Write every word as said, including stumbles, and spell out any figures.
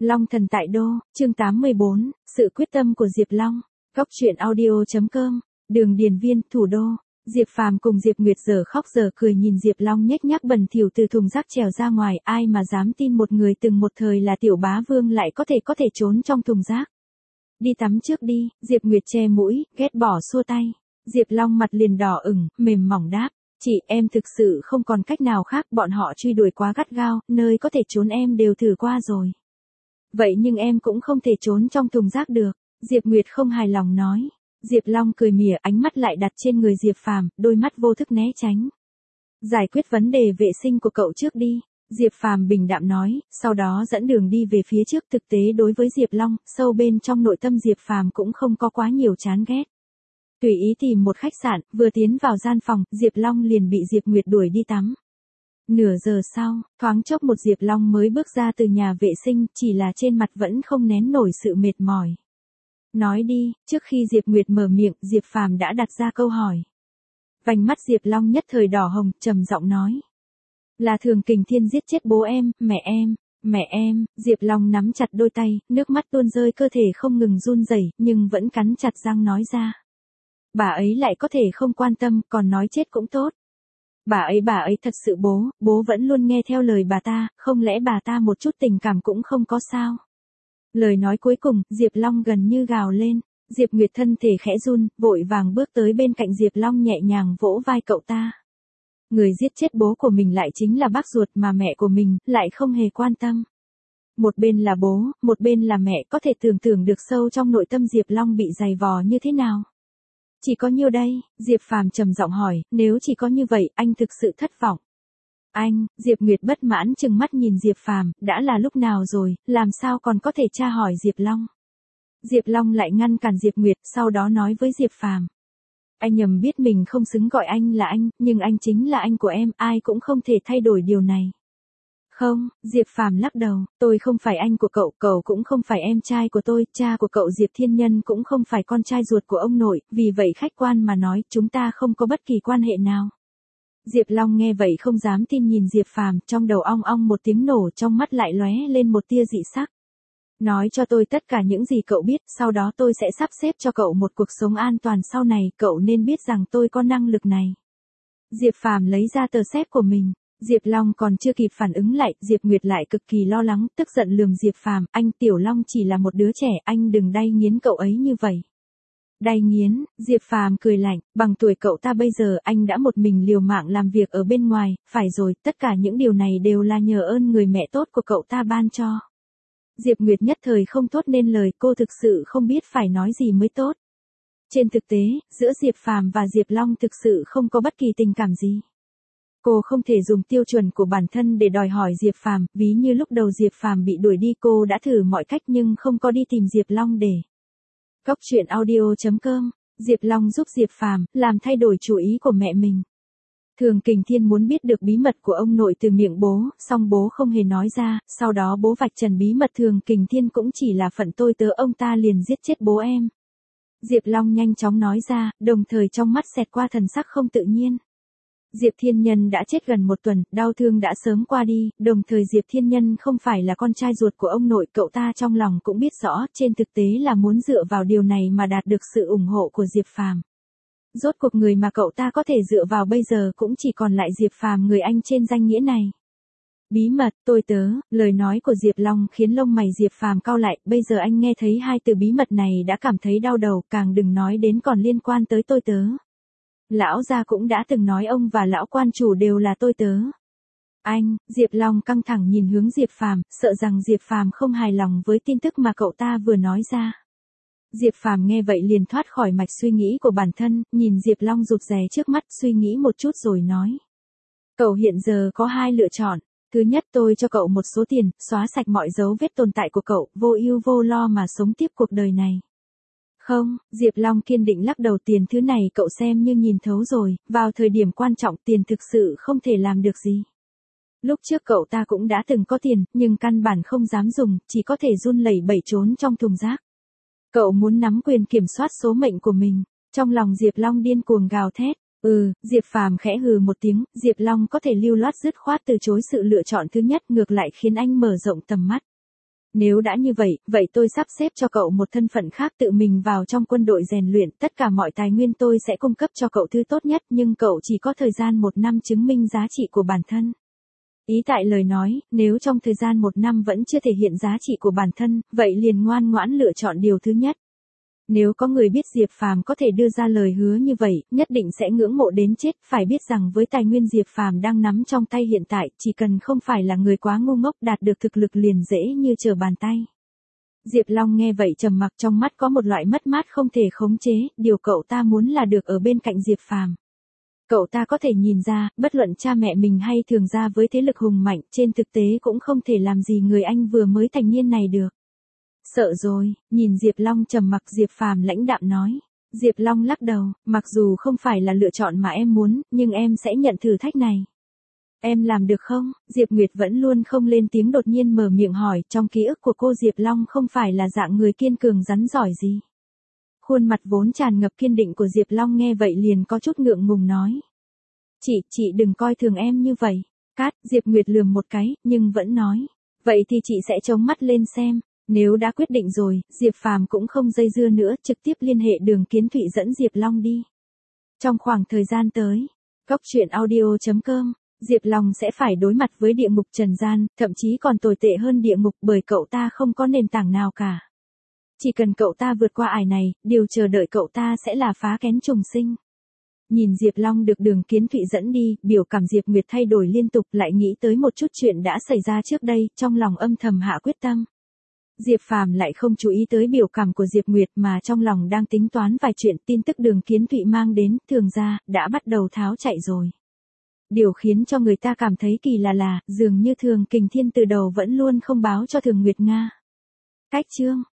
Long thần tại đô, chương tám mươi bốn, sự quyết tâm của Diệp Long. Góc truyện audio chấm com, Đường Điền Viên, thủ đô. Diệp Phàm cùng Diệp Nguyệt giờ khóc giờ cười nhìn Diệp Long nhếch nhác bẩn thỉu từ thùng rác trèo ra ngoài, ai mà dám tin một người từng một thời là tiểu bá vương lại có thể có thể trốn trong thùng rác. Đi tắm trước đi, Diệp Nguyệt che mũi, ghét bỏ xua tay. Diệp Long mặt liền đỏ ửng, mềm mỏng đáp, chị em thực sự không còn cách nào khác, bọn họ truy đuổi quá gắt gao, nơi có thể trốn em đều thử qua rồi. Vậy nhưng em cũng không thể trốn trong thùng rác được, Diệp Nguyệt không hài lòng nói. Diệp Long cười mỉa, ánh mắt lại đặt trên người Diệp Phàm, đôi mắt vô thức né tránh. Giải quyết vấn đề vệ sinh của cậu trước đi, Diệp Phàm bình đạm nói, sau đó dẫn đường đi về phía trước. Thực tế đối với Diệp Long, sâu bên trong nội tâm Diệp Phàm cũng không có quá nhiều chán ghét. Tùy ý tìm một khách sạn, vừa tiến vào gian phòng, Diệp Long liền bị Diệp Nguyệt đuổi đi tắm. Nửa giờ sau, thoáng chốc một Diệp Long mới bước ra từ nhà vệ sinh, chỉ là trên mặt vẫn không nén nổi sự mệt mỏi. Nói đi, trước khi Diệp Nguyệt mở miệng, Diệp Phàm đã đặt ra câu hỏi. Vành mắt Diệp Long nhất thời đỏ hồng, trầm giọng nói. Là Thường Kình Thiên giết chết bố em, mẹ em, mẹ em, Diệp Long nắm chặt đôi tay, nước mắt tuôn rơi, cơ thể không ngừng run rẩy, nhưng vẫn cắn chặt răng nói ra. Bà ấy lại có thể không quan tâm, còn nói chết cũng tốt. Bà ấy bà ấy thật sự bố, bố vẫn luôn nghe theo lời bà ta, không lẽ bà ta một chút tình cảm cũng không có sao? Lời nói cuối cùng, Diệp Long gần như gào lên. Diệp Nguyệt thân thể khẽ run, vội vàng bước tới bên cạnh Diệp Long nhẹ nhàng vỗ vai cậu ta. Người giết chết bố của mình lại chính là bác ruột mà mẹ của mình lại không hề quan tâm. Một bên là bố, một bên là mẹ, có thể tưởng tượng được sâu trong nội tâm Diệp Long bị dày vò như thế nào. Chỉ có nhiêu đây, Diệp Phàm trầm giọng hỏi, nếu chỉ có như vậy, anh thực sự thất vọng. Anh, Diệp Nguyệt bất mãn trừng mắt nhìn Diệp Phàm, đã là lúc nào rồi, làm sao còn có thể tra hỏi Diệp Long. Diệp Long lại ngăn cản Diệp Nguyệt, sau đó nói với Diệp Phàm. Anh nhầm biết mình không xứng gọi anh là anh, nhưng anh chính là anh của em, ai cũng không thể thay đổi điều này. Không, Diệp Phàm lắc đầu, tôi không phải anh của cậu, cậu cũng không phải em trai của tôi, cha của cậu Diệp Thiên Nhân cũng không phải con trai ruột của ông nội, vì vậy khách quan mà nói, chúng ta không có bất kỳ quan hệ nào. Diệp Long nghe vậy không dám tin nhìn Diệp Phàm, trong đầu ong ong một tiếng nổ, trong mắt lại lóe lên một tia dị sắc. Nói cho tôi tất cả những gì cậu biết, sau đó tôi sẽ sắp xếp cho cậu một cuộc sống an toàn sau này, cậu nên biết rằng tôi có năng lực này. Diệp Phàm lấy ra tờ séc của mình. Diệp Long còn chưa kịp phản ứng lại, Diệp Nguyệt lại cực kỳ lo lắng, tức giận lườm Diệp Phàm, anh Tiểu Long chỉ là một đứa trẻ, anh đừng đay nghiến cậu ấy như vậy. Đay nghiến, Diệp Phàm cười lạnh, bằng tuổi cậu ta bây giờ anh đã một mình liều mạng làm việc ở bên ngoài, phải rồi, tất cả những điều này đều là nhờ ơn người mẹ tốt của cậu ta ban cho. Diệp Nguyệt nhất thời không thốt nên lời, cô thực sự không biết phải nói gì mới tốt. Trên thực tế, giữa Diệp Phàm và Diệp Long thực sự không có bất kỳ tình cảm gì. Cô không thể dùng tiêu chuẩn của bản thân để đòi hỏi Diệp Phàm, ví như lúc đầu Diệp Phàm bị đuổi đi cô đã thử mọi cách nhưng không có đi tìm Diệp Long để. Góc truyện audio chấm com, Diệp Long giúp Diệp Phàm làm thay đổi chủ ý của mẹ mình. Thường Kình Thiên muốn biết được bí mật của ông nội từ miệng bố, song bố không hề nói ra, sau đó bố vạch trần bí mật Thường Kình Thiên cũng chỉ là phận tôi tớ, ông ta liền giết chết bố em. Diệp Long nhanh chóng nói ra, đồng thời trong mắt xẹt qua thần sắc không tự nhiên. Diệp Thiên Nhân đã chết gần một tuần, đau thương đã sớm qua đi, đồng thời Diệp Thiên Nhân không phải là con trai ruột của ông nội, cậu ta trong lòng cũng biết rõ, trên thực tế là muốn dựa vào điều này mà đạt được sự ủng hộ của Diệp Phàm. Rốt cuộc người mà cậu ta có thể dựa vào bây giờ cũng chỉ còn lại Diệp Phàm, người anh trên danh nghĩa này. Bí mật, tôi tớ, lời nói của Diệp Long khiến lông mày Diệp Phàm cau lại, bây giờ anh nghe thấy hai từ bí mật này đã cảm thấy đau đầu, càng đừng nói đến còn liên quan tới tôi tớ. Lão gia cũng đã từng nói ông và lão quan chủ đều là tôi tớ. Anh, Diệp Long căng thẳng nhìn hướng Diệp Phàm, sợ rằng Diệp Phàm không hài lòng với tin tức mà cậu ta vừa nói ra. Diệp Phàm nghe vậy liền thoát khỏi mạch suy nghĩ của bản thân, nhìn Diệp Long rụt rè trước mắt, suy nghĩ một chút rồi nói. Cậu hiện giờ có hai lựa chọn. Thứ nhất, tôi cho cậu một số tiền, xóa sạch mọi dấu vết tồn tại của cậu, vô ưu vô lo mà sống tiếp cuộc đời này. Không, Diệp Long kiên định lắc đầu, tiền thứ này cậu xem như nhìn thấu rồi, vào thời điểm quan trọng tiền thực sự không thể làm được gì. Lúc trước cậu ta cũng đã từng có tiền, nhưng căn bản không dám dùng, chỉ có thể run lẩy bẩy trốn trong thùng rác. Cậu muốn nắm quyền kiểm soát số mệnh của mình. Trong lòng Diệp Long điên cuồng gào thét. Ừ, Diệp Phàm khẽ hừ một tiếng, Diệp Long có thể lưu loát dứt khoát từ chối sự lựa chọn thứ nhất, ngược lại khiến anh mở rộng tầm mắt. Nếu đã như vậy, vậy tôi sắp xếp cho cậu một thân phận khác, tự mình vào trong quân đội rèn luyện, tất cả mọi tài nguyên tôi sẽ cung cấp cho cậu thứ tốt nhất, nhưng cậu chỉ có thời gian một năm chứng minh giá trị của bản thân. Ý tại lời nói, nếu trong thời gian một năm vẫn chưa thể hiện giá trị của bản thân, vậy liền ngoan ngoãn lựa chọn điều thứ nhất. Nếu có người biết Diệp Phàm có thể đưa ra lời hứa như vậy, nhất định sẽ ngưỡng mộ đến chết, phải biết rằng với tài nguyên Diệp Phàm đang nắm trong tay hiện tại, chỉ cần không phải là người quá ngu ngốc đạt được thực lực liền dễ như trở bàn tay. Diệp Long nghe vậy trầm mặc, trong mắt có một loại mất mát không thể khống chế, điều cậu ta muốn là được ở bên cạnh Diệp Phàm. Cậu ta có thể nhìn ra, bất luận cha mẹ mình hay Thường gia với thế lực hùng mạnh, trên thực tế cũng không thể làm gì người anh vừa mới thành niên này được. Sợ rồi, nhìn Diệp Long trầm mặc, Diệp Phàm lãnh đạm nói. Diệp Long lắc đầu, mặc dù không phải là lựa chọn mà em muốn, nhưng em sẽ nhận thử thách này. Em làm được không? Diệp Nguyệt vẫn luôn không lên tiếng, đột nhiên mở miệng hỏi, trong ký ức của cô Diệp Long không phải là dạng người kiên cường rắn giỏi gì. Khuôn mặt vốn tràn ngập kiên định của Diệp Long nghe vậy liền có chút ngượng ngùng nói. Chị, chị đừng coi thường em như vậy. Cát, Diệp Nguyệt lườm một cái, nhưng vẫn nói. Vậy thì chị sẽ chống mắt lên xem. Nếu đã quyết định rồi, Diệp Phàm cũng không dây dưa nữa, trực tiếp liên hệ Đường Kiến Thụy dẫn Diệp Long đi. Trong khoảng thời gian tới, Góc Chuyện Audio chấm com, Diệp Long sẽ phải đối mặt với địa ngục trần gian, thậm chí còn tồi tệ hơn địa ngục bởi cậu ta không có nền tảng nào cả. Chỉ cần cậu ta vượt qua ải này, điều chờ đợi cậu ta sẽ là phá kén trùng sinh. Nhìn Diệp Long được Đường Kiến Thụy dẫn đi, biểu cảm Diệp Nguyệt thay đổi liên tục, lại nghĩ tới một chút chuyện đã xảy ra trước đây, trong lòng âm thầm hạ quyết tâm. Diệp Phàm lại không chú ý tới biểu cảm của Diệp Nguyệt mà trong lòng đang tính toán vài chuyện, tin tức Đường Kiến Thụy mang đến, Thường gia đã bắt đầu tháo chạy rồi. Điều khiến cho người ta cảm thấy kỳ lạ là, dường như Thường Kình Thiên từ đầu vẫn luôn không báo cho Thường Nguyệt Nga. Cách chương